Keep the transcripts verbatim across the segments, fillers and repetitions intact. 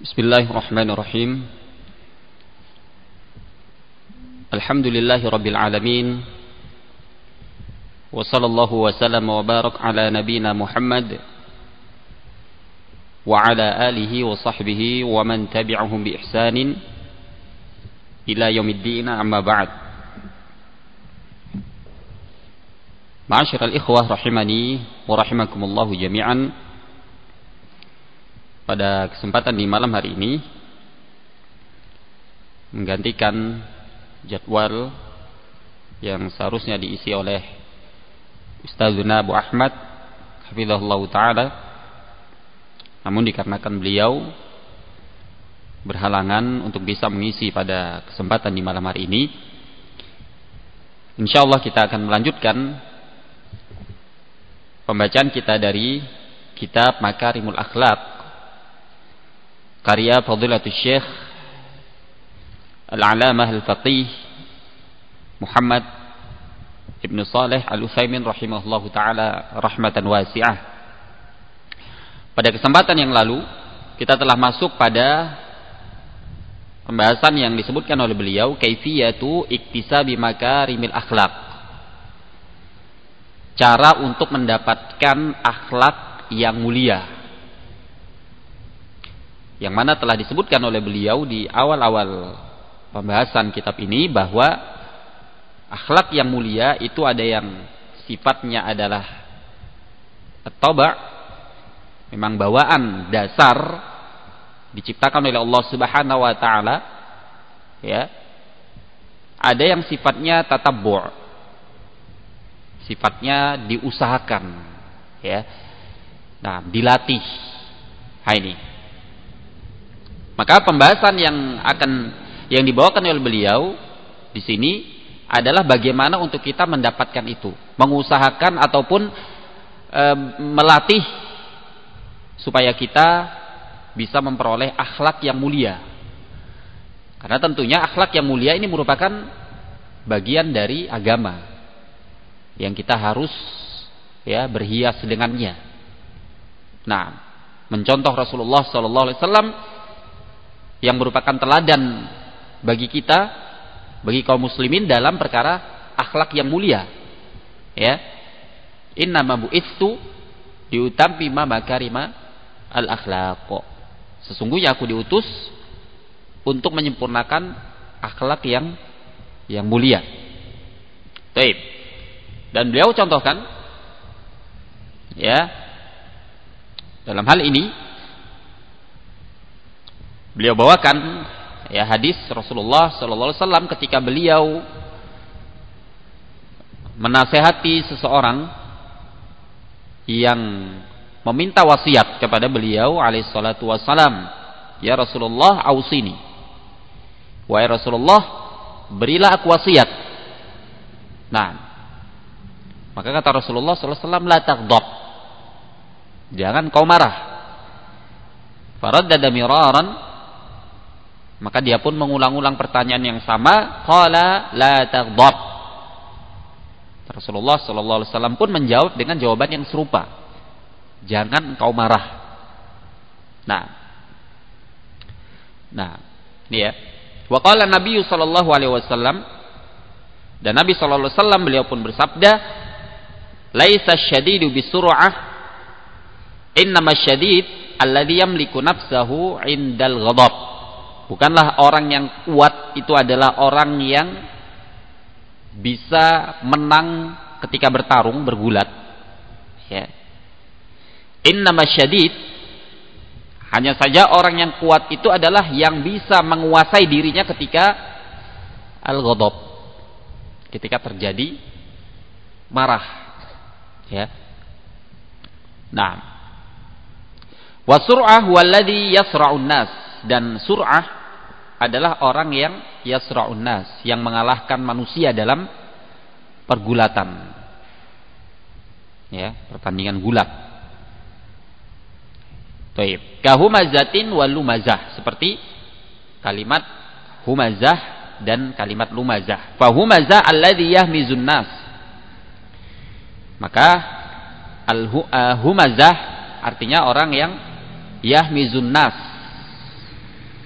Bismillahirrahmanirrahim. Alhamdulillahi rabbil alamin. Wa sallallahu wa sallam wa barak ala nabina Muhammad wa ala alihi wa sahbihi wa man tabi'ahum bi ihsanin ila yaumiddin, amma ba'd. Ma'asyiral ikhwah rahimani wa rahimakumullahu jami'an. Pada kesempatan di malam hari ini, menggantikan jadwal yang seharusnya diisi oleh Ustazuna Abu Ahmad hafizahullah ta'ala, namun dikarenakan beliau berhalangan untuk bisa mengisi pada kesempatan di malam hari ini, insyaallah kita akan melanjutkan pembacaan kita dari kitab Makarimul Akhlaq karya Fadilatul Syekh Al-Alamah Al-Faqih Muhammad Ibn Saleh Al-Utsaimin rahimahullahu ta'ala rahmatan wasi'ah. Pada kesempatan yang lalu kita telah masuk pada pembahasan yang disebutkan oleh beliau, kaifiyatu iktisabi makarimil akhlaq, cara untuk mendapatkan akhlak yang mulia, yang mana telah disebutkan oleh beliau di awal-awal pembahasan kitab ini bahwa akhlak yang mulia itu ada yang sifatnya adalah at-taba', memang bawaan dasar diciptakan oleh Allah Subhanahu wa taala, ya. Ada yang sifatnya tatabbu', sifatnya diusahakan, ya. Nah, dilatih. Nah, ini. Maka pembahasan yang akan yang dibawakan oleh beliau di sini adalah bagaimana untuk kita mendapatkan itu, mengusahakan ataupun e, melatih supaya kita bisa memperoleh akhlak yang mulia. Karena tentunya akhlak yang mulia ini merupakan bagian dari agama yang kita harus ya berhias dengannya. Nah, mencontoh Rasulullah sallallahu alaihi wasallam yang merupakan teladan bagi kita, bagi kaum muslimin dalam perkara akhlak yang mulia. Ya. Innama bu'itsu liutammima makarima al-akhlaq. Sesungguhnya aku diutus untuk menyempurnakan akhlak yang yang mulia. Baik. Dan beliau contohkan ya, dalam hal ini beliau bawakan ya hadis Rasulullah sallallahu alaihi wasallam ketika beliau menasehati seseorang yang meminta wasiat kepada beliau alaihi salatu wassalam, ya Rasulullah ausini, wahai Rasulullah berilah aku wasiat. Nah, maka kata Rasulullah sallallahu alaihi wasallam, la taghdab, jangan kau marah. Faraddada miraran, maka dia pun mengulang-ulang pertanyaan yang sama, qala la taghdab. Rasulullah sallallahu alaihi wasallam pun menjawab dengan jawaban yang serupa, jangan engkau marah. Nah. Nah, ini ya. Wa qala Nabi sallallahu alaihi wasallam, dan Nabi sallallahu alaihi wasallam beliau pun bersabda, laisa syadidu bisur'ah, innama syadid alladzi yamliku nafsahu 'indal ghadab. Bukanlah orang yang kuat itu adalah orang yang bisa menang ketika bertarung, bergulat. Ya. Innama syadid, hanya saja orang yang kuat itu adalah yang bisa menguasai dirinya ketika al-ghadab, ketika terjadi marah. Ya. Nah, wa sur'ah walladhi yasra'un nas, dan sur'ah adalah orang yang yasra'un nas, yang mengalahkan manusia dalam pergulatan, ya, pertandingan gulat. Baik, kahumazatin wal lumazah, seperti kalimat humazah dan kalimat lumazah. Fa humazah alladhi yahmizun nas, maka al humazah artinya orang yang yahmizun nas,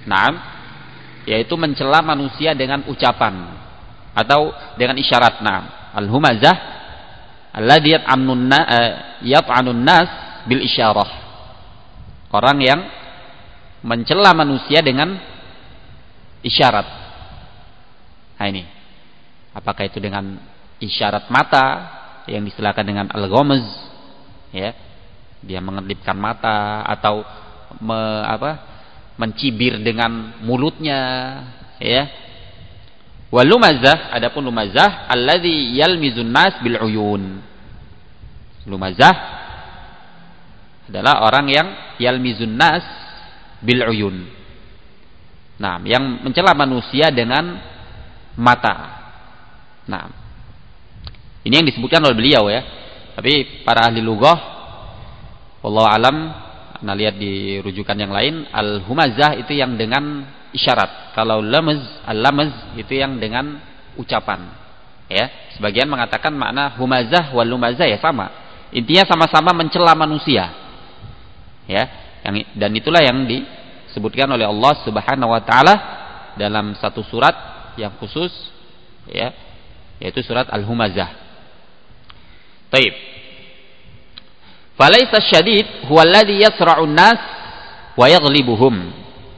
Naam, yaitu mencela manusia dengan ucapan atau dengan isyarat. Naam, al-humazah alladhi yat'anun yat'anun nas bil isyarah. Orang yang mencela manusia dengan isyarat. Nah ini, apakah itu dengan isyarat mata yang distilahkan dengan al-ghamaz, ya, dia mengelipkan mata, atau me, apa, mencibir dengan mulutnya, ya. Wal lumazah, adapun lumazah alladzi yalmizun nas bil uyun. Lumazah adalah orang yang yalmizun nas bil uyun. Nah, yang mencela manusia dengan mata. Nah, ini yang disebutkan oleh beliau, ya. Tapi para ahli lughah, wallahu alam, Anda lihat di rujukan yang lain, al-humazah itu yang dengan isyarat. Kalau lamaz, al-lamaz itu yang dengan ucapan. Ya, sebagian mengatakan makna humazah wal lumazah ya sama. Intinya sama-sama mencela manusia. Ya, yang, dan itulah yang disebutkan oleh Allah Subhanahu wa taala dalam satu surat yang khusus, ya, yaitu surat Al-Humazah. Taib. Falaisa syadid huwa alladhi yasra'un nas wa yaghlibuhum.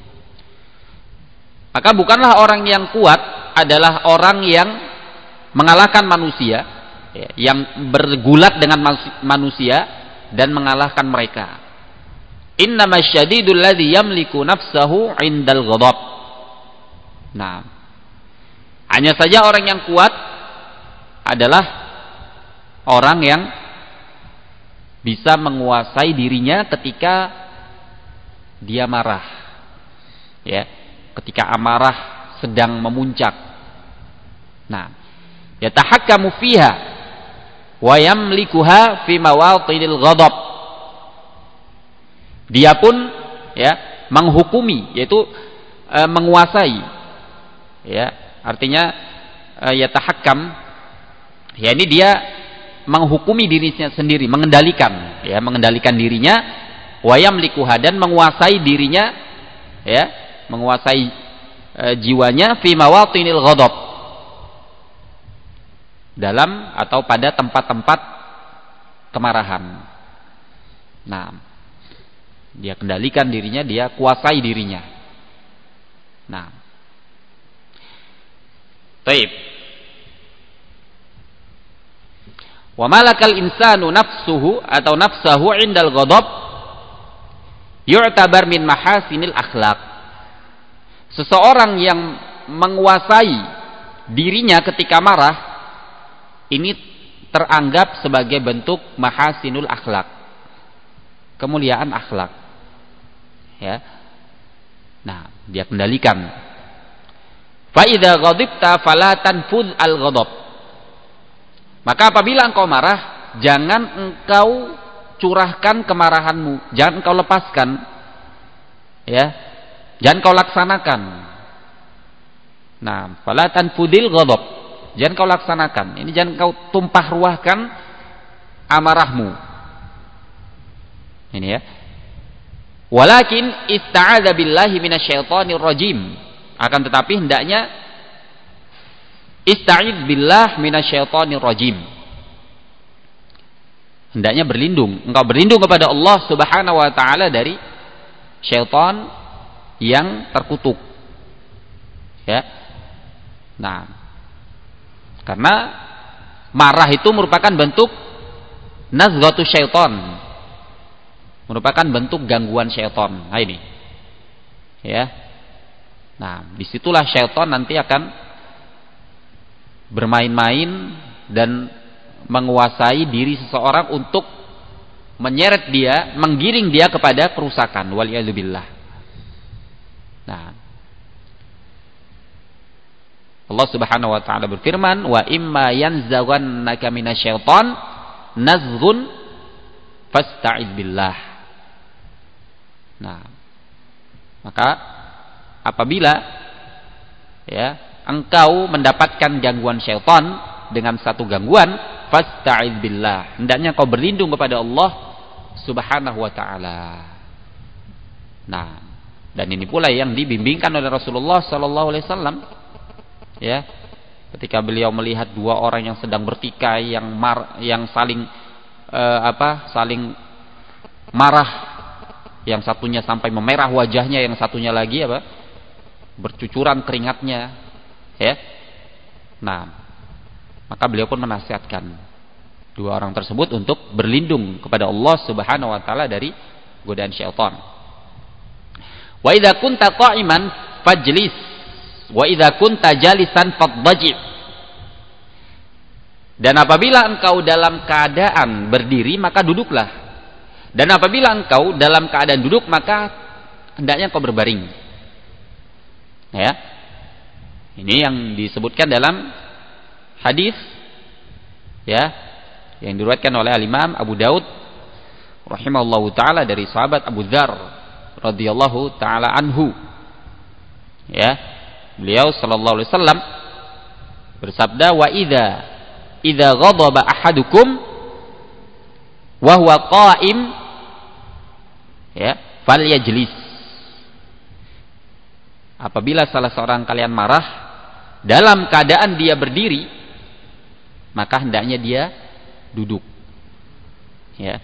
Maka bukanlah orang yang kuat adalah orang yang mengalahkan manusia, ya, yang bergulat dengan manusia dan mengalahkan mereka. Innama syadidul ladzi yamliku nafsahu 'indal ghadab. Nah, hanya saja orang yang kuat adalah orang yang bisa menguasai dirinya ketika dia marah, ya, ketika amarah sedang memuncak. Nah, yatahakkamu fiha wa yamlikuha fi mawatinil ghadab. Dia pun, ya, menghukumi, yaitu e, menguasai, ya, artinya e, yatahakkam, ya, ini dia menghukumi dirinya sendiri, mengendalikan, ya, mengendalikan dirinya, wa yamlikuha, dan menguasai dirinya, ya, menguasai e, jiwanya fi mawatinil ghadab, dalam atau pada tempat-tempat kemarahan. Nah, dia kendalikan dirinya, dia kuasai dirinya. Nah, taib. Wa malakal insanu nafsuhu atau nafsahu 'indal ghadab yu'tabar min mahasinil akhlaq. Seseorang yang menguasai dirinya ketika marah ini teranggap sebagai bentuk mahasinul akhlak, kemuliaan akhlak, ya. Nah, dia kendalikan. Fa idza ghadibta fala tanfudh al-ghadab. Maka apabila engkau marah, jangan engkau curahkan kemarahanmu, jangan engkau lepaskan, ya, jangan engkau laksanakan. Nah, fala tanfudil ghadab, jangan engkau laksanakan. Ini jangan engkau tumpah ruahkan amarahmu. Ini, ya. Walakin ista'adza billahi minasyaitonir rajim. Akan tetapi hendaknya ista'idz billah minasyaitonir rajim. Hendaknya berlindung, engkau berlindung kepada Allah Subhanahu wa taala dari syaitan yang terkutuk. Ya. Nah, karena marah itu merupakan bentuk nazghatu syaitan, merupakan bentuk gangguan syaitan. Nah ini, ya. Nah, disitulah syaitan nanti akan bermain-main dan menguasai diri seseorang untuk menyeret dia, menggiring dia kepada kerusakan. Waliyadzubillah. Nah, Allah Subhanahu wa taala berfirman, "Wa imma yanzaghannaka minasyaiton nazghun fasta'iz billah." Nah, maka apabila, ya, engkau mendapatkan gangguan syaitan dengan satu gangguan, fasta'iz billah, hendaknya kau berlindung kepada Allah Subhanahu wa taala. Nah, Dan ini pula yang dibimbingkan oleh Rasulullah sallallahu alaihi wasallam. Ya. Ketika beliau melihat dua orang yang sedang bertikai, yang mar, yang saling eh, apa? saling marah, yang satunya sampai memerah wajahnya, yang satunya lagi apa? bercucuran keringatnya, ya. Nah, maka beliau pun menasihatkan dua orang tersebut untuk berlindung kepada Allah Subhanahu wa taala dari godaan syaitan. Wa idza kunta qa'iman fajlis wa idza kunta jalisan fadhaji. Dan apabila engkau dalam keadaan berdiri maka duduklah. Dan apabila engkau dalam keadaan duduk maka hendaknya engkau berbaring. Ya. Ini yang disebutkan dalam hadis ya yang diriwayatkan oleh Al-Imam Abu Daud rahimahullahu taala dari sahabat Abu Dzar radhiyallahu taala anhu. Ya. Beliau sallallahu alaihi wasallam bersabda, "Wa idza idza ghadaba ahadukum wa huwa qa'im ya, falyajlis." Apabila salah seorang kalian marah dalam keadaan dia berdiri, maka hendaknya dia duduk. Ya.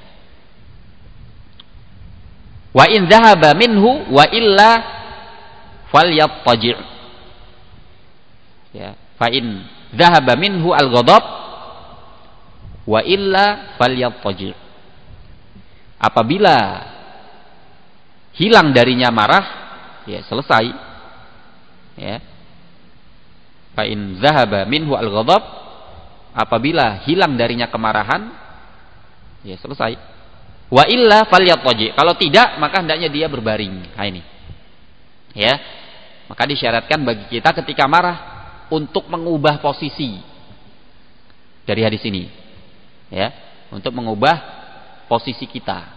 Wa in dhahaba minhu wa illa falyattaji'. Ya, fa in dhahaba minhu al-ghadab wa illa falyattaji'. Apabila hilang darinya marah, ya selesai. Ya. Fa in dhahaba minhu al-ghadab, apabila hilang darinya kemarahan, ya selesai. Wa illa falyattaji. Kalau tidak, maka hendaknya dia berbaring. Nah ini. Ya. Maka disyaratkan bagi kita ketika marah untuk mengubah posisi dari hadis ini. Ya, untuk mengubah posisi kita.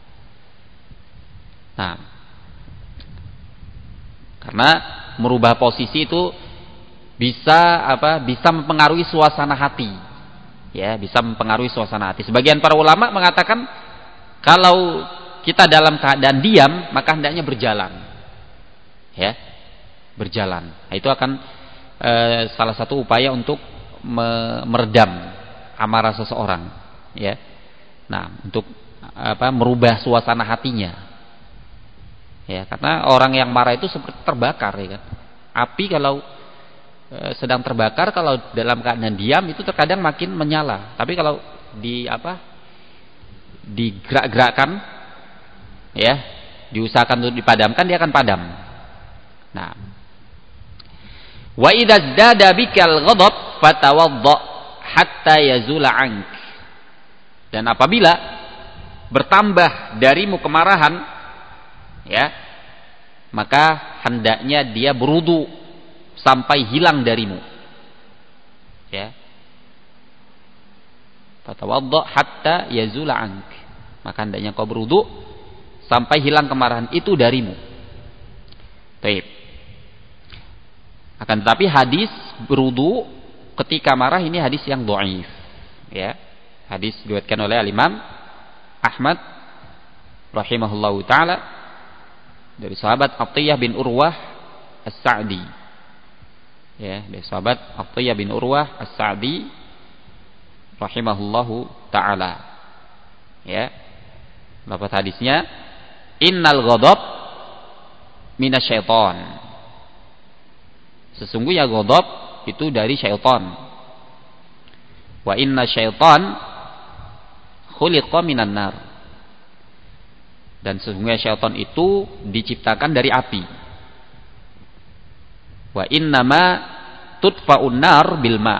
Nah, karena merubah posisi itu bisa apa? Bisa mempengaruhi suasana hati. Ya, bisa mempengaruhi suasana hati. Sebagian para ulama mengatakan kalau kita dalam keadaan diam, maka hendaknya berjalan. Ya, berjalan. Nah, itu akan e, salah satu upaya untuk me meredam amarah seseorang. Ya, nah untuk apa? Merubah suasana hatinya. Ya, karena orang yang marah itu seperti terbakar, ya kan? Api kalau e, sedang terbakar, kalau dalam keadaan diam itu terkadang makin menyala. Tapi kalau di apa? digerak-gerakkan, ya, diusahakan untuk dipadamkan, dia akan padam. Nah, wa idza zdada bikal ghadab fatawadda hatta yazula ank. Dan apabila bertambah darimu kemarahan, ya, maka hendaknya dia berwudu sampai hilang darimu. Ya. Fatawadda hatta yazula ank. Maka hendaknya kau berwudu sampai hilang kemarahan itu darimu. Baik. Akan tetapi hadis berwudu ketika marah ini hadis yang dhaif. Ya. Hadis diriwayatkan oleh Al-Imam Ahmad rahimahullahu taala dari sahabat Athiyyah bin Urwah As-Sa'di. Ya, dari sahabat Athiyyah bin Urwah As-Sa'di rahimahullahu taala. Ya. Lafaz hadisnya, innal ghadab minasyaiton. Sesungguhnya ghadab itu dari syaitan. Wa inna syaitan khuliqa minan nar. Dan sesungguhnya syaitan itu diciptakan dari api. Wa innama tudfa'un nar bil ma.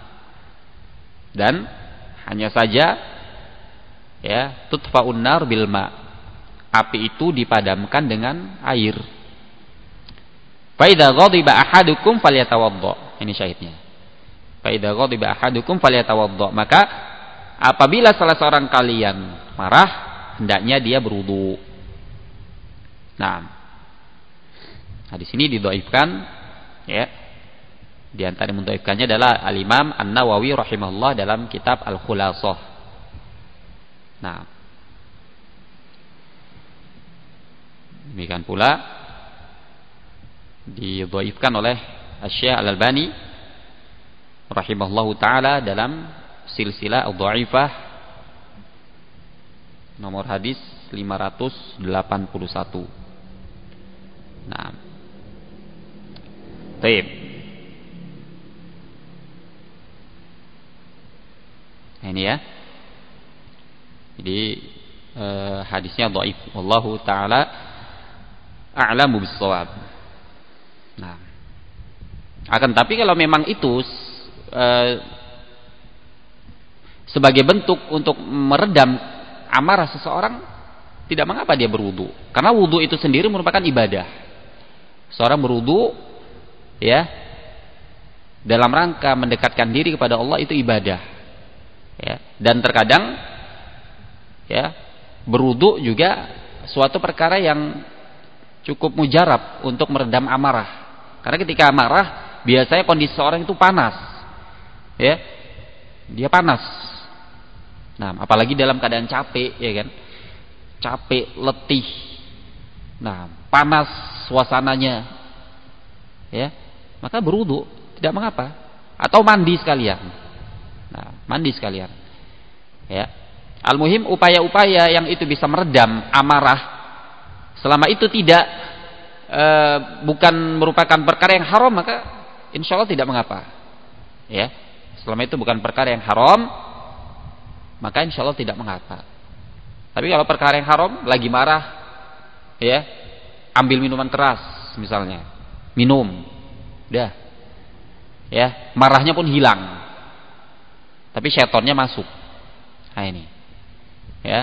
Dan hanya saja ya, tutfa'un nar bil ma. Api itu dipadamkan dengan air. Fa idza ghadiba ahadukum falyatawadda. Ini syahidnya. Fa idza ghadiba ahadukum falyatawadda. Maka apabila salah seorang kalian marah, hendaknya dia berwudu. Nah, hadis ini didhaifkan, ya. Di antara yang mendhaifkannya adalah Al-Imam An-Nawawi rahimahullah dalam kitab Al-Khulasah. Nah, demikian pula Didhaifkan oleh Asy-Syaikh Al-Albani rahimahullahu taala dalam silsilah ad-dhaifah nomor hadis lima ratus delapan puluh satu. Nah. Baik. Ini ya. Jadi eh, hadisnya dhaif. Wallahu taala a'lamu bis-shawab. Nah. Akan tapi kalau memang itu eh, sebagai bentuk untuk meredam amarah seseorang, tidak mengapa dia berwudu. Karena wudu itu sendiri merupakan ibadah. Seorang berwudu ya dalam rangka mendekatkan diri kepada Allah itu ibadah. Ya, dan terkadang ya berwudu juga suatu perkara yang cukup mujarab untuk meredam amarah. Karena ketika amarah biasanya kondisi seorang itu panas. Ya. Dia panas. Nah, apalagi dalam keadaan capek, ya kan? Capek, letih. Nah, panas suasananya. Ya. Maka berwudu tidak mengapa. Atau mandi sekalian. Nah, mandi sekalian. Ya. Al-muhim upaya-upaya yang itu bisa meredam amarah selama itu tidak e, bukan merupakan perkara yang haram, maka insya Allah tidak mengapa. Ya. Selama itu bukan perkara yang haram, maka insya Allah tidak mengapa. Tapi kalau perkara yang haram, lagi marah, ya, ambil minuman keras misalnya, minum, dah, ya, marahnya pun hilang. Tapi syaitonnya masuk. Nah ini. Ya.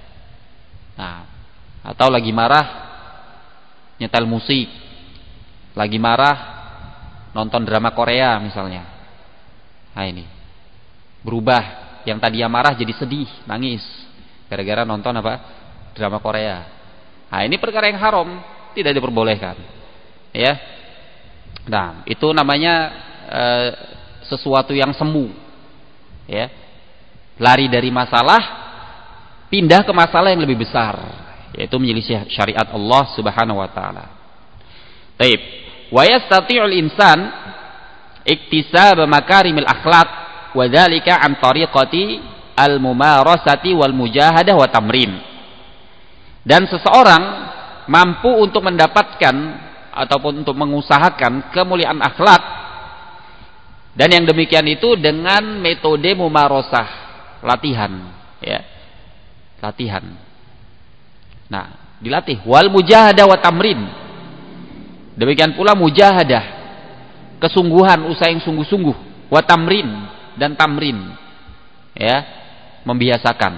Nah, atau lagi marah nyetel musik. Lagi marah nonton drama Korea misalnya. Nah ini. Berubah, yang tadinya marah jadi sedih, nangis gara-gara nonton apa? Drama Korea. Nah, ini perkara yang haram, tidak diperbolehkan. Ya. Nah, itu namanya e, sesuatu yang semu. Ya, lari dari masalah, pindah ke masalah yang lebih besar, yaitu menyelisih syariat Allah Subhanahu wa taala. Taib. Wa yastati'ul insan iktisab makarimil akhlaq wa dzalika an tariqati al-mumarasati wal mujahadah wa tamrin. Dan seseorang mampu untuk mendapatkan ataupun untuk mengusahakan kemuliaan akhlak, dan yang demikian itu dengan metode mumarasah, latihan, ya. Latihan. Nah, dilatih wal mujahadah wa tamrin. Demikian pula mujahadah, kesungguhan, usaha yang sungguh-sungguh, wa tamrin dan tamrin. Ya, membiasakan.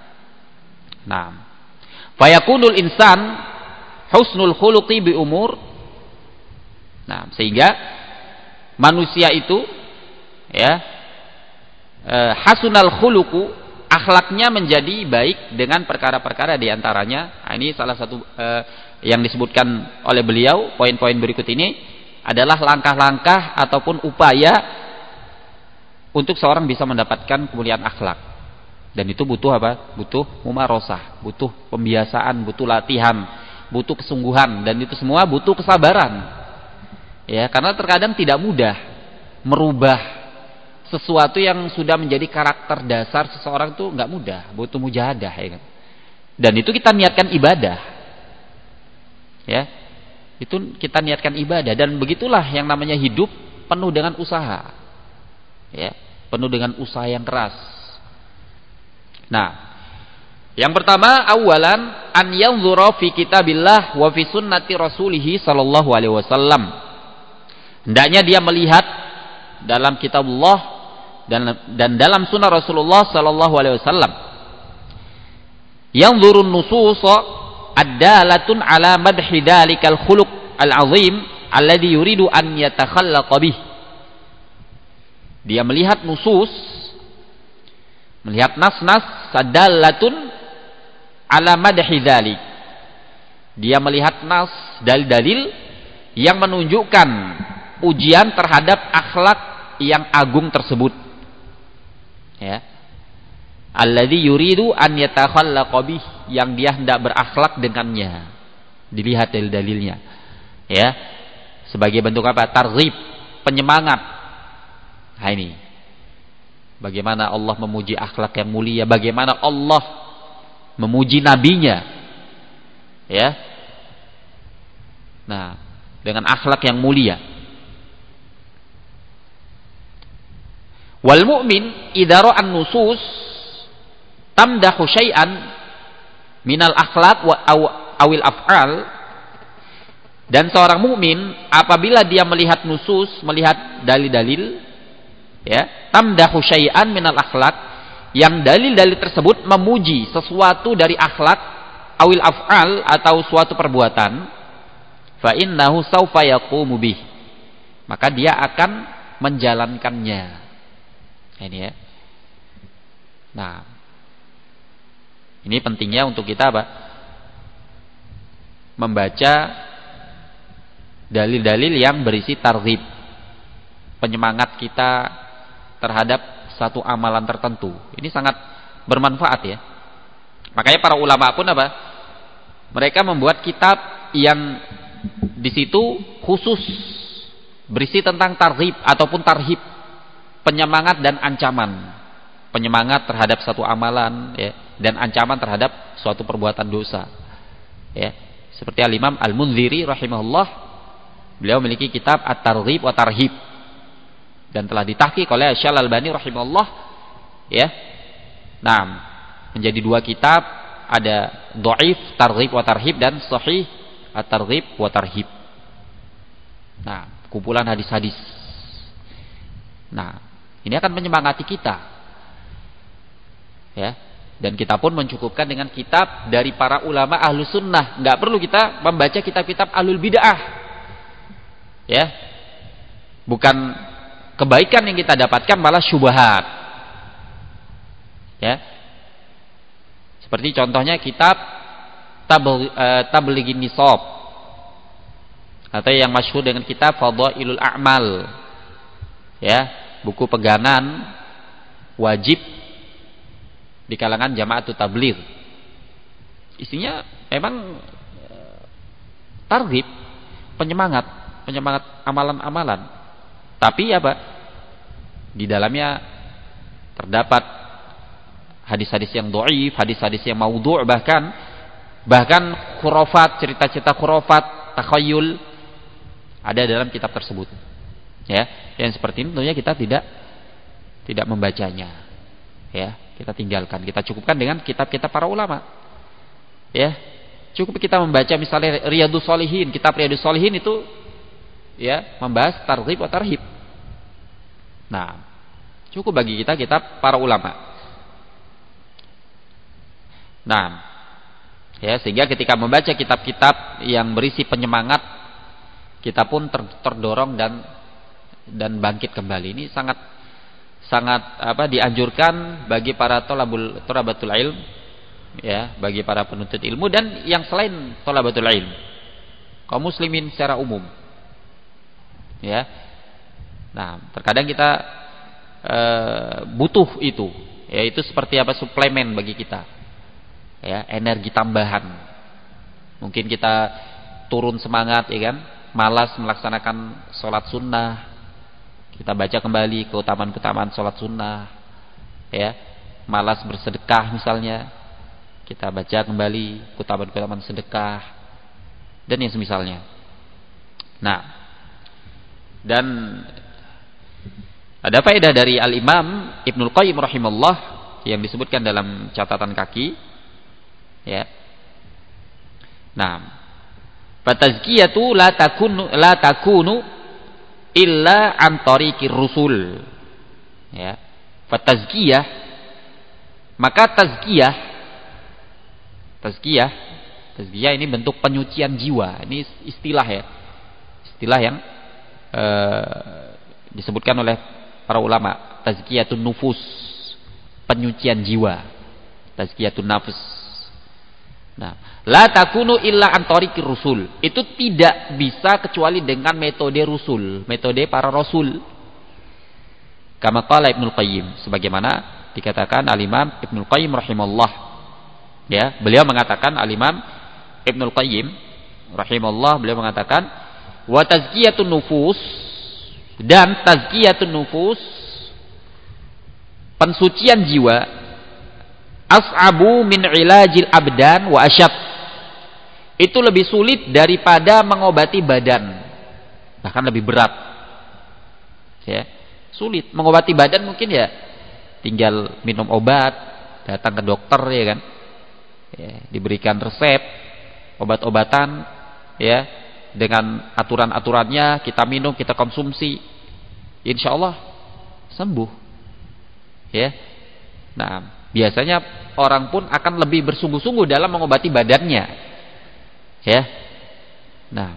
Nah, fayakunul insan husnul khuluqi bi umur. Nah, sehingga manusia itu ya e, hasunal khuluqu, akhlaknya menjadi baik dengan perkara-perkara diantaranya. Nah, ini salah satu e, yang disebutkan oleh beliau. Poin-poin berikut ini adalah langkah-langkah ataupun upaya untuk seorang bisa mendapatkan kemuliaan akhlak. Dan itu butuh apa? Butuh mumarasah, butuh pembiasaan, butuh latihan, butuh kesungguhan, dan itu semua butuh kesabaran. Ya, karena terkadang tidak mudah merubah sesuatu yang sudah menjadi karakter dasar seseorang, itu nggak mudah, butuh mujahadah, ya kan? Dan itu kita niatkan ibadah, ya, itu kita niatkan ibadah, dan begitulah yang namanya hidup penuh dengan usaha, ya, penuh dengan usaha yang keras. Nah, yang pertama, awalan an yanzura fi kitabillah wa fi sunnati rasulih sallallahu alaihi wasallam. Hendaknya dia melihat dalam kitabullah dan dan dalam sunnah Rasulullah sallallahu alaihi wasallam. Yanzurun nusus ad-dalatun ala madhi dalikal khuluq al-azim alladhi yuridu an yatakhallaqa bih. Dia melihat nusus, melihat nas-nas ad-dalatun ala madhi dalik. Dia melihat nas, dalil-dalil yang menunjukkan pujian terhadap akhlak yang agung tersebut. Ya. Alladzi yuridu an yatakhallaqa bih, yang dia hendak berakhlak dengannya. Dilihat dalil-dalilnya. Ya. sebagai bentuk apa? Targhib, penyemangat. Nah ini, bagaimana Allah memuji akhlak yang mulia, bagaimana Allah memuji nabinya, ya. Nah, dengan akhlak yang mulia. Wal mu'min idza ra'a an-nusus tamdahu syai'an minal akhlaq wa awil af'al, dan seorang mukmin apabila dia melihat nusus, melihat dalil-dalil, ya, tamdahu syai'an minal akhlaq, yang dalil-dalil tersebut memuji sesuatu dari akhlak, awil af'al, atau suatu perbuatan, fa innahu saufa yaqumu bih, maka dia akan menjalankannya. Ini ya. Nah, ini pentingnya untuk kita apa? Membaca dalil-dalil yang berisi targhib, penyemangat kita terhadap satu amalan tertentu. Ini sangat bermanfaat ya. Makanya para ulama pun apa? Mereka membuat kitab yang di situ khusus berisi tentang targhib ataupun tarhib, penyemangat dan ancaman. Penyemangat terhadap satu amalan, ya, dan ancaman terhadap suatu perbuatan dosa. Ya, seperti Al-Imam Al-Munziri rahimahullah, beliau memiliki kitab At-Targhib wa Tarhib, dan telah ditahqiq oleh Syekh Al-Albani rahimahullah, ya. Nah, menjadi dua kitab, ada Dhaif Targhib wa Tarhib dan Sahih At-Targhib wa Tarhib. Nah, kumpulan hadis-hadis. Nah, ini akan menyemangati kita, ya. Dan kita pun mencukupkan dengan kitab dari para ulama ahlu sunnah. Nggak perlu kita membaca kitab-kitab ahlul bid'ah, ya. Bukan kebaikan yang kita dapatkan, malah syubhat, ya. Seperti contohnya kitab Tablighin Nisab, atau yang masyhur dengan kitab Fadhailul A'mal, ya, buku pegangan wajib di kalangan Jama'atut Tabligh. Isinya memang targhib, penyemangat, penyemangat amalan-amalan. Tapi apa? Di dalamnya terdapat hadis-hadis yang dhaif, hadis-hadis yang maudhu', bahkan bahkan khurafat, cerita-cerita khurafat, takhayyul ada dalam kitab tersebut. Ya, yang seperti ini tentunya kita tidak tidak membacanya. Ya, kita tinggalkan. Kita cukupkan dengan kitab-kitab para ulama. Ya, cukup kita membaca misalnya Riyadhus Shalihin, kitab Riyadhus Shalihin itu, ya, membahas targhib atau tarhib. Nah, cukup bagi kita kitab para ulama. Nah, ya, sehingga ketika membaca kitab-kitab yang berisi penyemangat, kita pun ter terdorong dan dan bangkit kembali. Ini sangat sangat apa dianjurkan bagi para thalabul thalabatul ilm, ya, bagi para penuntut ilmu dan yang selain thalabatul ilm, kaum muslimin secara umum, ya. Nah, terkadang kita e, butuh itu, yaitu seperti apa, suplemen bagi kita, ya, energi tambahan. Mungkin kita turun semangat, ya kan, malas melaksanakan sholat sunnah, kita baca kembali keutamaan-keutamaan sholat sunnah, ya. Malas bersedekah misalnya, kita baca kembali keutamaan-keutamaan sedekah dan yang semisalnya. Nah, dan ada faedah dari Al-Imam Ibnul Qayyim rahimahullah yang disebutkan dalam catatan kaki, ya. Nah, fatazkiyatu la takunu la takunu illa an tariqir rusul, ya. Fatazkiyah, maka tazkiyah tazkiyah tazkiyah ini bentuk penyucian jiwa. Ini istilah, ya, istilah yang eh, disebutkan oleh para ulama, tazkiyatun nufus, penyucian jiwa, tazkiyatun nafs. Nah, la takunu illa an tariqir rusul, itu tidak bisa kecuali dengan metode rusul, metode para rasul. Kama qala Ibnul Qayyim, sebagaimana dikatakan Al-Imam Ibnul Qayyim rahimahullah, ya, beliau mengatakan, Al-Imam Ibnul Qayyim rahimahullah, beliau mengatakan, wa tazkiyatun nufus, dan tazkiyatun nufus, pensucian jiwa, as'abu min ilajil abdan wa asyad, itu lebih sulit daripada mengobati badan, bahkan lebih berat. Ya, sulit mengobati badan mungkin ya tinggal minum obat, datang ke dokter ya kan, ya, diberikan resep obat-obatan ya dengan aturan-aturannya, kita minum, kita konsumsi, insya Allah sembuh. Ya, nah biasanya orang pun akan lebih bersungguh-sungguh dalam mengobati badannya. Ya, nah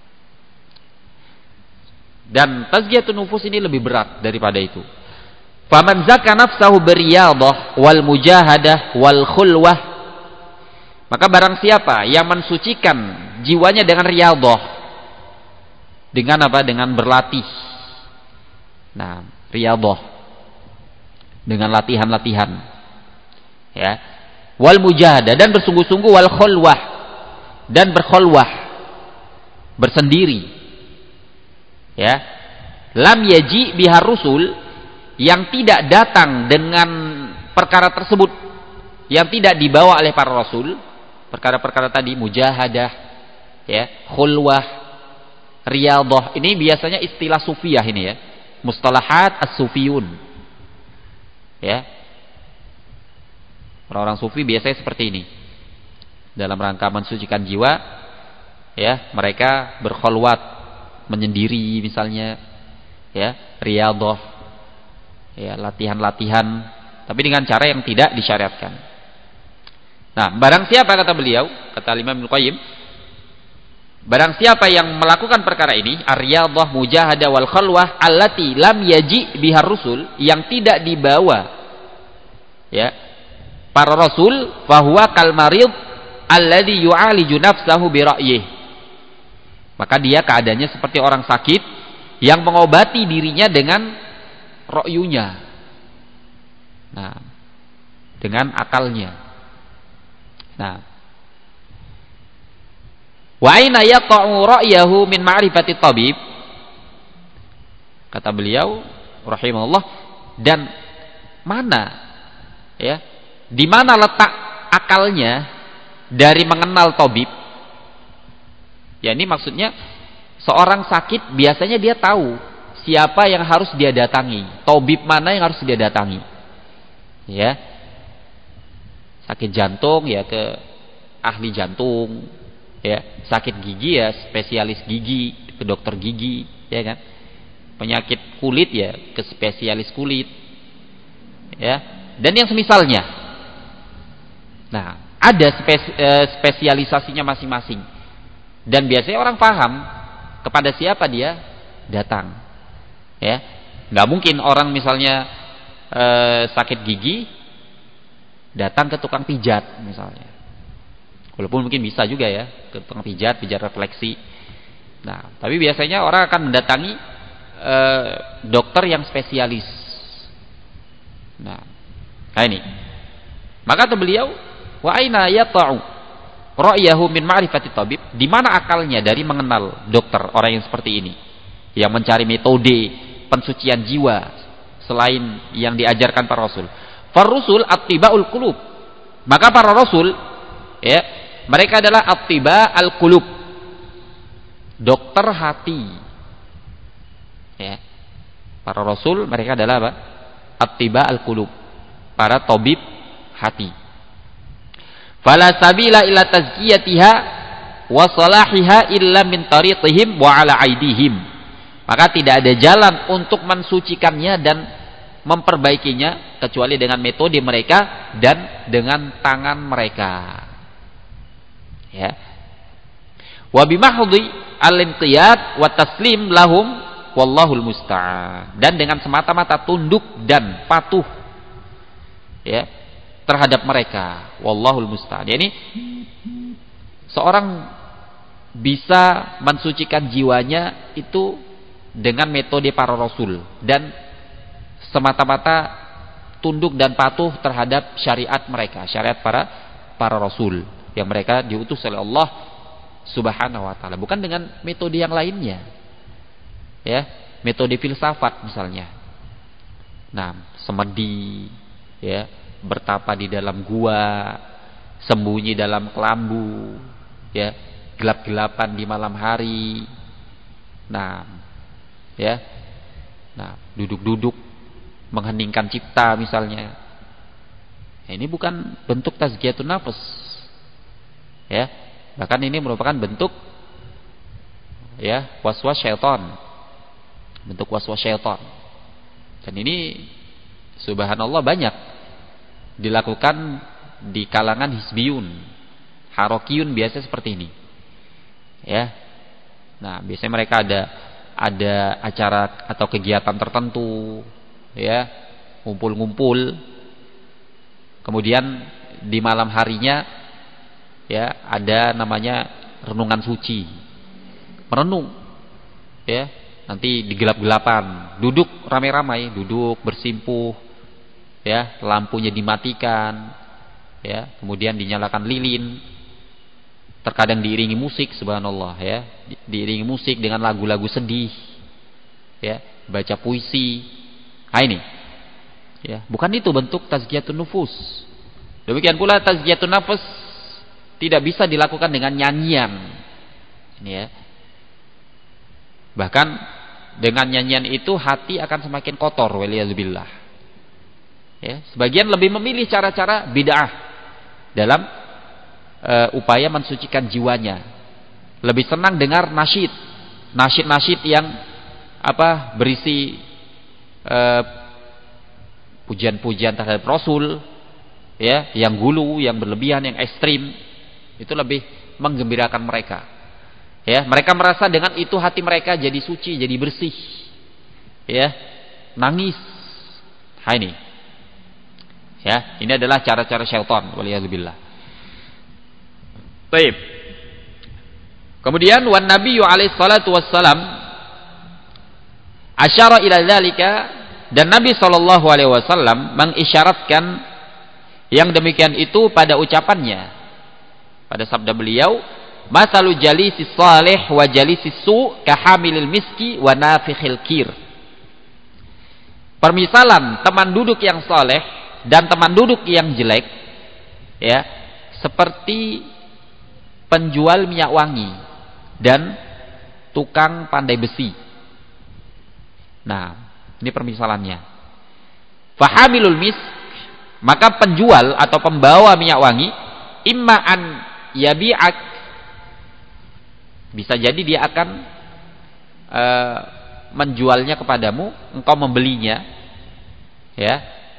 dan tazkiyatun nufus ini lebih berat daripada itu. Faman zakka nafsahu biriyadhah wal mujahadah wal khulwah, maka barang siapa yang mensucikan jiwanya dengan riyadhah, dengan apa? Dengan berlatih. Nah, riyadhah dengan latihan-latihan. Ya. Wal mujahadah, dan bersungguh-sungguh, wal khulwah, dan berkhulwah, bersendiri. Ya. Lam yaji bihar rusul, yang tidak datang dengan perkara tersebut, yang tidak dibawa oleh para rasul, perkara-perkara tadi, mujahadah, ya, khulwah, riyadhah. Ini biasanya istilah sufiyah ini ya, mustalahat as-sufiyun. Ya, orang-orang sufi biasanya seperti ini. Dalam rangka mensucikan jiwa, ya, mereka berkhulwat, menyendiri misalnya, ya, riyadhah, ya, latihan-latihan, tapi dengan cara yang tidak disyariatkan. Nah, barang siapa, kata beliau, kata Imam Ibnu Qayyim, barang siapa yang melakukan perkara ini, ar-riyadhah, mujahadah, wal khalwah, allati lam yaji bihar rusul, yang tidak dibawa ya para rasul, fahuwa kal marid alladhi yu'aliju nafsahu bi ra'yih, maka dia keadaannya seperti orang sakit yang mengobati dirinya dengan ra'yunya, nah, dengan akalnya. Nah, wa aina yaqa'u ra'yahu min ma'rifati tabib, kata beliau rahimahullah, dan mana ya, di mana letak akalnya dari mengenal tabib. Ya, ini maksudnya seorang sakit biasanya dia tahu siapa yang harus dia datangi, tabib mana yang harus dia datangi. Ya, sakit jantung ya ke ahli jantung, ya, sakit gigi ya spesialis gigi, ke dokter gigi, ya kan. Penyakit kulit ya ke spesialis kulit, ya, dan yang semisalnya. Nah, ada spes, eh, spesialisasinya masing-masing, dan biasanya orang paham kepada siapa dia datang. Ya, nggak mungkin orang misalnya eh, sakit gigi datang ke tukang pijat misalnya, walaupun mungkin bisa juga ya ke tukang pijat, pijat refleksi. Nah, tapi biasanya orang akan mendatangi eh, dokter yang spesialis. Nah, nah ini, maka kata beliau, wa aina yata'u ra'yahu min ma'rifati tabib, di mana akalnya dari mengenal dokter, orang yang seperti ini, yang mencari metode pensucian jiwa selain yang diajarkan para rasul. Farusul attibaul qulub, maka para rasul ya mereka adalah attiba al qulub, dokter hati. Ya, para rasul mereka adalah apa? Attiba al qulub, para tabib hati. Fala sabila ila tazkiyatiha wa salahiha illa min tariqihim wa ala aidihim, maka tidak ada jalan untuk mensucikannya dan memperbaikinya kecuali dengan metode mereka dan dengan tangan mereka. Ya. Wa bimahdhi al-inqiyad wa taslim lahum wallahul musta'an, dan dengan semata-mata tunduk dan patuh ya terhadap mereka, wallahul musta'an. Jadi seorang bisa mensucikan jiwanya itu dengan metode para rasul dan semata-mata tunduk dan patuh terhadap syariat mereka, syariat para para rasul yang mereka diutus oleh Allah Subhanahu wa taala, bukan dengan metode yang lainnya. Ya, metode filsafat misalnya. Nah, semedi, ya, bertapa di dalam gua, sembunyi dalam kelambu, ya, gelap-gelapan di malam hari. Nah, ya. Nah, duduk-duduk mengheningkan cipta misalnya. Nah, ini bukan bentuk tazkiyatun nafs. Ya. Bahkan ini merupakan bentuk ya, waswas syaitan. Bentuk waswas syaitan. Dan ini subhanallah banyak dilakukan di kalangan hizbiyun, harokiyun biasa seperti ini. Ya. Nah, biasanya mereka ada ada acara atau kegiatan tertentu, ya, ngumpul-ngumpul. Kemudian di malam harinya, ya, ada namanya renungan suci. Merenung, ya, nanti di gelap-gelapan, duduk ramai-ramai, duduk bersimpuh, ya, lampunya dimatikan, ya, kemudian dinyalakan lilin. Terkadang diiringi musik, subhanallah, ya, diiringi musik dengan lagu-lagu sedih, ya, baca puisi. Nah ini, ya, bukan itu bentuk tazkiyatun nufus. Demikian pula tazkiyatun nafs tidak bisa dilakukan dengan nyanyian, ini ya. Bahkan dengan nyanyian itu hati akan semakin kotor, waliyadzubillah. Ya, sebagian lebih memilih cara-cara bid'ah dalam Uh, upaya mensucikan jiwanya. Lebih senang dengar nasyid, nasyid-nasyid yang apa, berisi uh, pujian-pujian terhadap Rasul, ya, yang gulu, yang berlebihan, yang ekstrim. Itu lebih menggembirakan mereka. Ya, mereka merasa dengan itu hati mereka jadi suci, jadi bersih. Ya, nangis. Nah ini. Ya, ini adalah cara-cara syaitan, waliyadzubillah. Baik. Kemudian wan nabiyyu alaihi salatu wassalam asyara ila dzalika, dan Nabi sallallahu alaihi wasallam mengisyaratkan yang demikian itu pada ucapannya, pada sabda beliau, masalu jalisis salih wa jalisis su kahamilil miski wa nafikhil kir. Permisalan teman duduk yang saleh dan teman duduk yang jelek, ya, seperti penjual minyak wangi dan tukang pandai besi. Nah, ini permisalannya. Fahamilul misk, maka penjual atau pembawa minyak wangi, imma an yabi'ak, bisa jadi dia akan uh, menjualnya kepadamu, engkau membelinya, ya,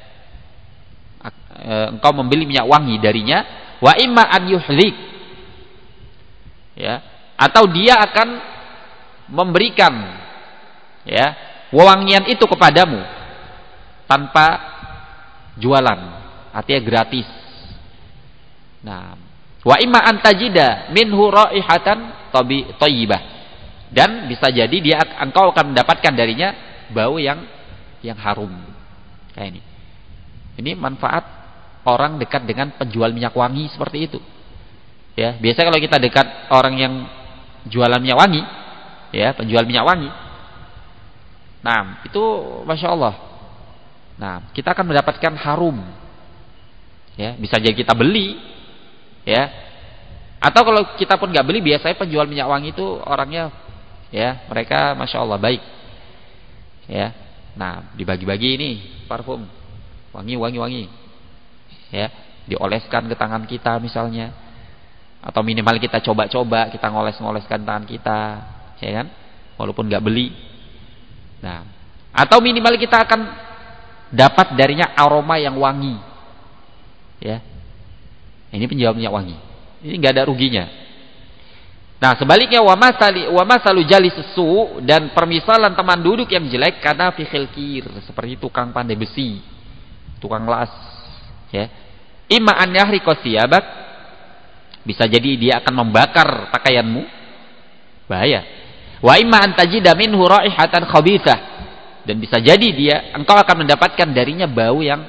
uh, engkau membeli minyak wangi darinya. Wa imma an yuhlik, ya, atau dia akan memberikan, ya, wewangian itu kepadamu tanpa jualan, artinya gratis. Nah, wa imma antajida minhu raihatan thayyibah, dan bisa jadi dia engkau akan mendapatkan darinya bau yang yang harum. Kayak ini. Ini manfaat orang dekat dengan penjual minyak wangi seperti itu. Ya, biasa kalau kita dekat orang yang jualan minyak wangi, ya, penjual minyak wangi, nah itu masya Allah, nah kita akan mendapatkan harum, ya, bisa jadi kita beli, ya, atau kalau kita pun nggak beli, biasanya penjual minyak wangi itu orangnya, ya, mereka masya Allah baik, ya, nah dibagi-bagi ini parfum, wangi, wangi, wangi, ya, dioleskan ke tangan kita misalnya. Atau minimal kita coba-coba, kita ngoles-ngoleskan tangan kita, ya kan, walaupun nggak beli. Nah, atau minimal kita akan dapat darinya aroma yang wangi, ya. Ini penjual minyak wangi, ini nggak ada ruginya. Nah, sebaliknya wa masali wa masalu jalis su, dan permisalan teman duduk yang jelek karena fi khilkir, seperti tukang pandai besi, tukang las, ya. Imma an yahriqa siyabak, bisa jadi dia akan membakar pakaianmu, bahaya. Wa imma an tajida minhu raihatan khabithah, dan bisa jadi dia engkau akan mendapatkan darinya bau yang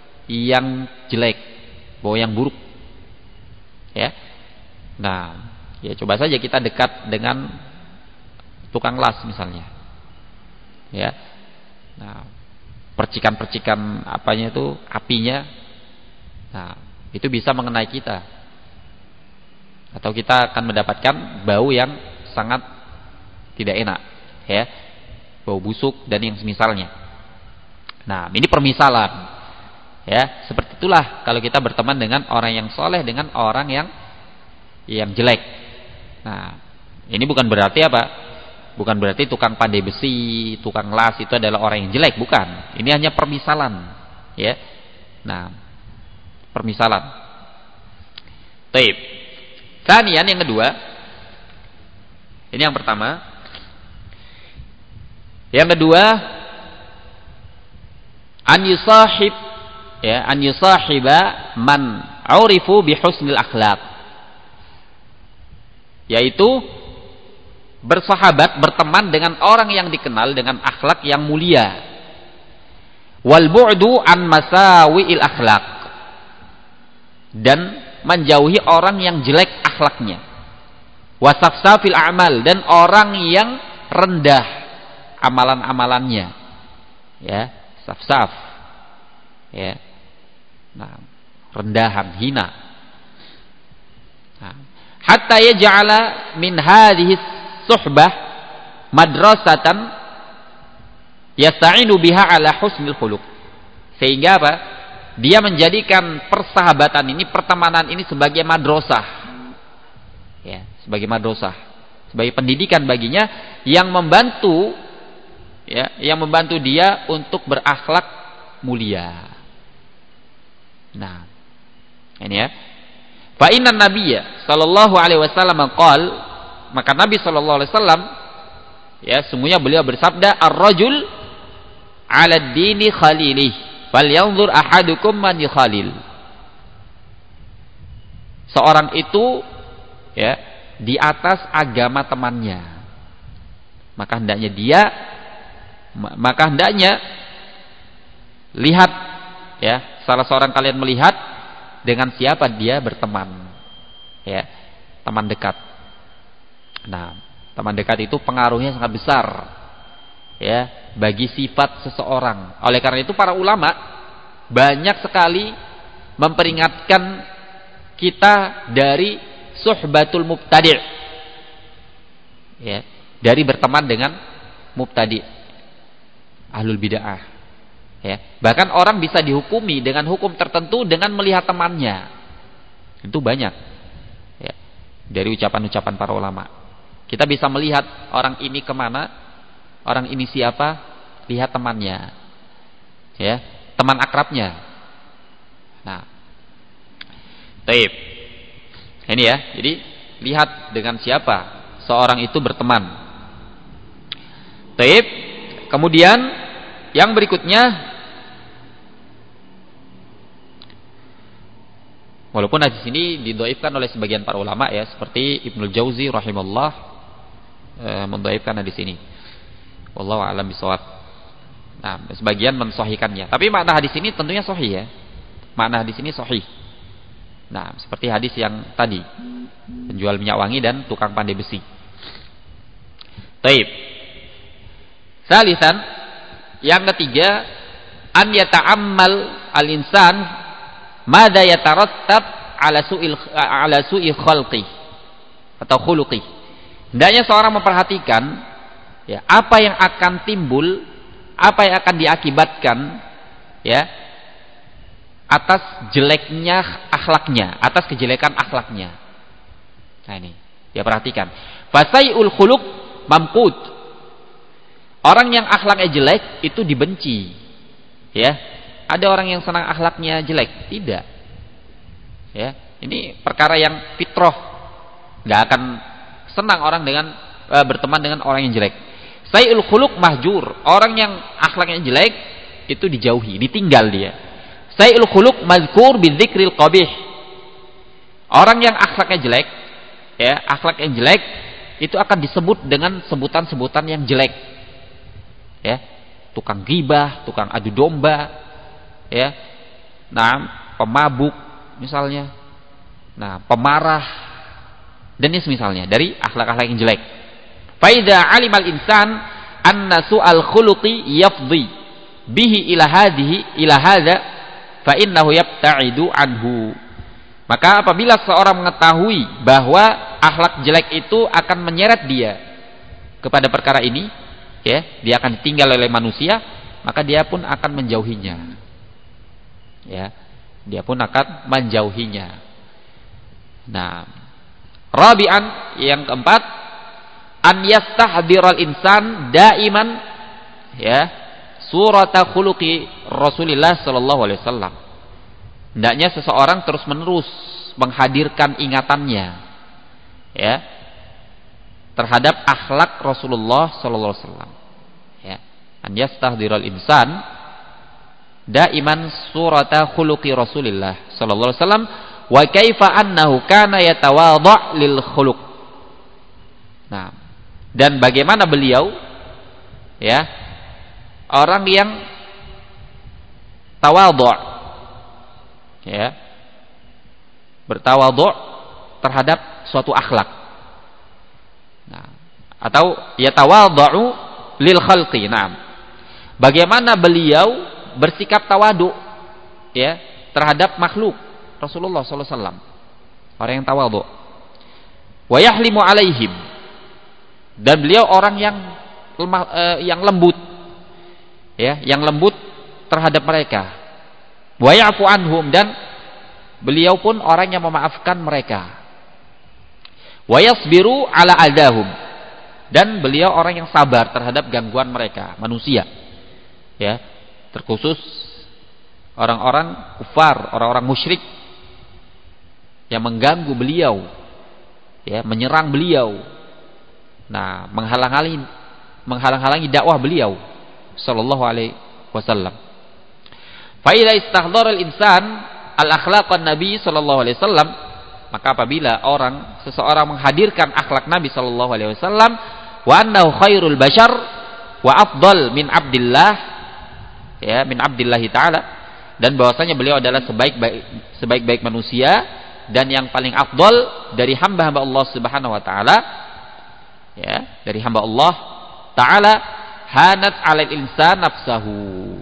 yang jelek, bau yang buruk, ya. Nah, Ya, coba saja kita dekat dengan tukang las misalnya. Ya. Nah, percikan-percikan apanya itu, apinya. Nah, itu bisa mengenai kita. Atau kita akan mendapatkan bau yang sangat tidak enak, ya. Bau busuk dan yang semisalnya. Nah, ini permisalan. Ya, seperti itulah kalau kita berteman dengan orang yang soleh dengan orang yang yang jelek. Nah, ini bukan berarti apa? Bukan berarti tukang pandai besi, tukang las itu adalah orang yang jelek, bukan. Ini hanya permisalan, ya. Nah, permisalan. Taib. Tsaniyan, yang kedua. Ini yang pertama. Yang kedua, an yusahib, ya, an yusahiba man urifu bi husnil akhlaq. Yaitu bersahabat, berteman dengan orang yang dikenal dengan akhlak yang mulia. Wal bu'du an masawi'il akhlaq. Dan menjauhi orang yang jelek akhlaknya. Wasafsafil a'mal, dan orang yang rendah amalan-amalannya. Ya, safsaf. Ya. Nah, rendahan, hina. Nah, hatta yaj'ala min hadhihi suhbah madrasatan yasta'inu biha ala husnil khuluq. Sehingga apa? Dia menjadikan persahabatan ini, pertemanan ini sebagai madrasah. Ya, sebagai madrasah, sebagai pendidikan baginya yang membantu, ya, yang membantu dia untuk berakhlak mulia. Nah, ini ya. Fa inna nabiyya sallallahu alaihi wasallam qaal, maka Nabi sallallahu alaihi wasallam, ya, sungguhnya beliau bersabda, ar-rajul 'ala ad-dini khalilih, falyanzur ahadukum man yukhalil. Seorang itu, ya, di atas agama temannya. Maka hendaknya dia maka hendaknya lihat, ya, salah seorang kalian melihat dengan siapa dia berteman. Ya, teman dekat. Nah, teman dekat itu pengaruhnya sangat besar, ya, bagi sifat seseorang. Oleh karena itu para ulama banyak sekali memperingatkan kita dari suhbatul mubtadi', ya, dari berteman dengan mubtadi', ahlul bid'ah, ya. Bahkan orang bisa dihukumi dengan hukum tertentu dengan melihat temannya. Itu banyak, ya, dari ucapan-ucapan para ulama. Kita bisa melihat orang ini kemana, orang ini siapa, lihat temannya, ya, teman akrabnya. Nah, taib. Ini ya, jadi lihat dengan siapa seorang itu berteman. Taib. Kemudian yang berikutnya, walaupun hadis ini didhaifkan oleh sebagian para ulama, ya, seperti Ibnu Jauzi rahimahullah e, mendhaifkan hadis ini. Wallahu a'lam bishawab. Nah, sebagian mensahihkannya. Tapi makna hadis ini tentunya sahih, ya. Makna hadis ini sahih. Nah, seperti hadis yang tadi, penjual minyak wangi dan tukang pandai besi. Taib. Salisan, yang ketiga, an yata'ammal al-insan madza yatarattab ala su'il ala su'i khalqi atau khuluqi. Hendaknya seorang memperhatikan, ya, apa yang akan timbul, apa yang akan diakibatkan, ya, atas jeleknya akhlaknya, atas kejelekan akhlaknya. Nah, ini dia perhatikan. Fasaiul khuluq mamqut. Orang yang akhlaknya jelek itu dibenci. Ya. Ada orang yang senang akhlaknya jelek? Tidak. Ya, ini perkara yang fitrah. Enggak akan senang orang dengan e, berteman dengan orang yang jelek. Saiul khuluq mahjur. Orang yang akhlaknya jelek itu dijauhi, ditinggal dia. Sai'ul khuluq mazkur bidzikril qabih. Orang yang akhlaknya jelek, ya, akhlak yang jelek itu akan disebut dengan sebutan-sebutan yang jelek. Ya, tukang ghibah, tukang adu domba, ya. Nah, pemabuk misalnya. Nah, pemarah. dan ini semisalnya dari akhlak-akhlak yang jelek. Fa idza 'alimal insan anna su'al khuluqi yafdhi bihi ila hadhihi ila hadza fa innahu yabta'idu anhu. Maka apabila seorang mengetahui bahwa akhlak jelek itu akan menyeret dia kepada perkara ini, ya, dia akan ditinggal oleh manusia, maka dia pun akan menjauhinya. Ya, dia pun akan menjauhinya. Nah, rabi'an, yang keempat, an yastahdiral insan daiman, ya, surata khuluqi Rasulillah sallallahu alaihi wasallam. Hendaknya seseorang terus-menerus menghadirkan ingatannya, ya, terhadap akhlak Rasulullah sallallahu alaihi wasallam. Ya, an yastahdiral insan daiman surata khuluqi Rasulillah sallallahu alaihi wasallam wa kaifa annahu kana yatawadha' lil khuluq. Nah, dan bagaimana beliau, ya, orang yang tawadhu', ya, bertawadhu' terhadap suatu akhlak. Nah, atau yatawadhu' lil khalqi. Nah, bagaimana beliau bersikap tawadu, ya, terhadap makhluk Rasulullah sallallahu alaihi wasallam, orang yang tawadhu. Wa yahlimu alaihim, dan beliau orang yang lemah, eh, yang lembut, ya, yang lembut terhadap mereka. Wa ya'fu anhum, dan beliau pun orang yang memaafkan mereka. Wa yasbiru ala adahum, dan beliau orang yang sabar terhadap gangguan mereka, manusia, ya, terkhusus orang-orang kufar, orang-orang musyrik yang mengganggu beliau, ya, menyerang beliau, nah, menghalang-halangi menghalang-halangi dakwah beliau sallallahu alaihi wasallam. Fa idza istahdara al-insan al-akhlaqan nabi sallallahu alaihi wasallam, maka apabila orang seseorang menghadirkan akhlak Nabi sallallahu alaihi wasallam, wa annahu khairul bashar wa afdal min abdillah, ya, min abdillahi ta'ala, dan bahwasanya beliau adalah sebaik-baik sebaik-baik manusia dan yang paling afdal dari hamba-hamba Allah Subhanahu wa taala, ya, dari hamba Allah taala, hanat 'alal insan nafsahu,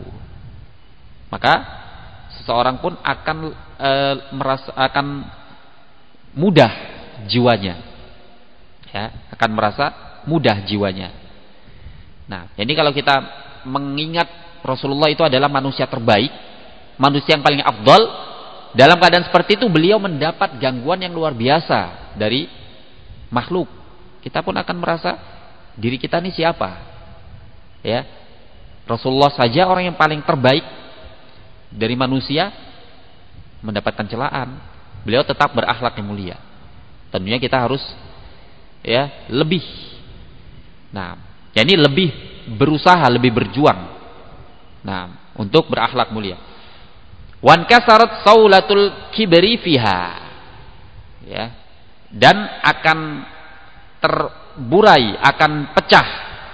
maka seseorang pun akan e, merasa akan mudah jiwanya, ya, akan merasa mudah jiwanya. Nah, jadi kalau kita mengingat Rasulullah itu adalah manusia terbaik, manusia yang paling afdal, dalam keadaan seperti itu beliau mendapat gangguan yang luar biasa dari makhluk. Kita pun akan merasa diri kita ini siapa? Ya, Rasulullah saja orang yang paling terbaik dari manusia mendapatkan celaan. Beliau tetap berakhlak yang mulia. Tentunya kita harus, ya, lebih. Nah, jadi lebih berusaha, lebih berjuang. Nah, untuk berakhlak mulia. Wan kasarat saulatul kibri fiha, ya, dan akan terburai, akan pecah,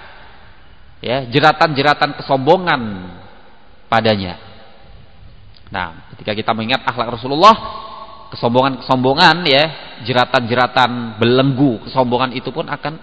ya, jeratan-jeratan kesombongan padanya. Nah, ketika kita mengingat akhlak Rasulullah, kesombongan-kesombongan, ya, jeratan-jeratan belenggu kesombongan itu pun akan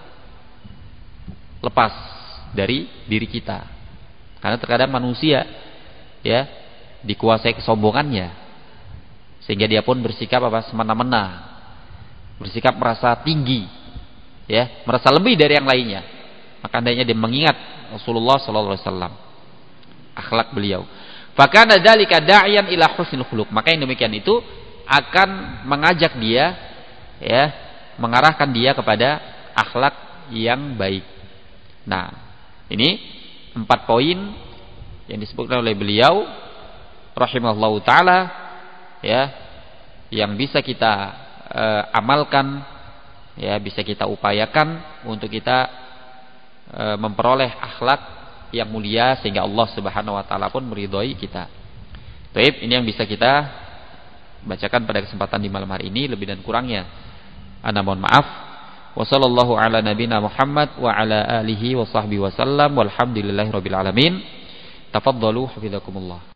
lepas dari diri kita. Karena terkadang manusia, ya, dikuasai kesombongannya, sehingga dia pun bersikap apa, semena-mena, bersikap merasa tinggi, ya, merasa lebih dari yang lainnya. Maka hendaknya dia mengingat Rasulullah sallallahu alaihi wasallam, akhlak beliau. Fakana dzalika da'iyan ila husnil khuluq. Maka yang demikian itu akan mengajak dia, ya, mengarahkan dia kepada akhlak yang baik. Nah, ini empat poin yang disebutkan oleh beliau rahimahullahu taala, ya, yang bisa kita e, amalkan, ya, bisa kita upayakan untuk kita e, memperoleh akhlak yang mulia sehingga Allah Subhanahu wa taala pun meridhai kita. Baik, ini yang bisa kita bacakan pada kesempatan di malam hari ini. Lebih dan kurangnya ana mohon maaf. Wa sallallahu ala nabina Muhammad wa ala alihi wa sahbihi wasallam walhamdulillahirabbil alamin. Tafaddalu hafizakumullah.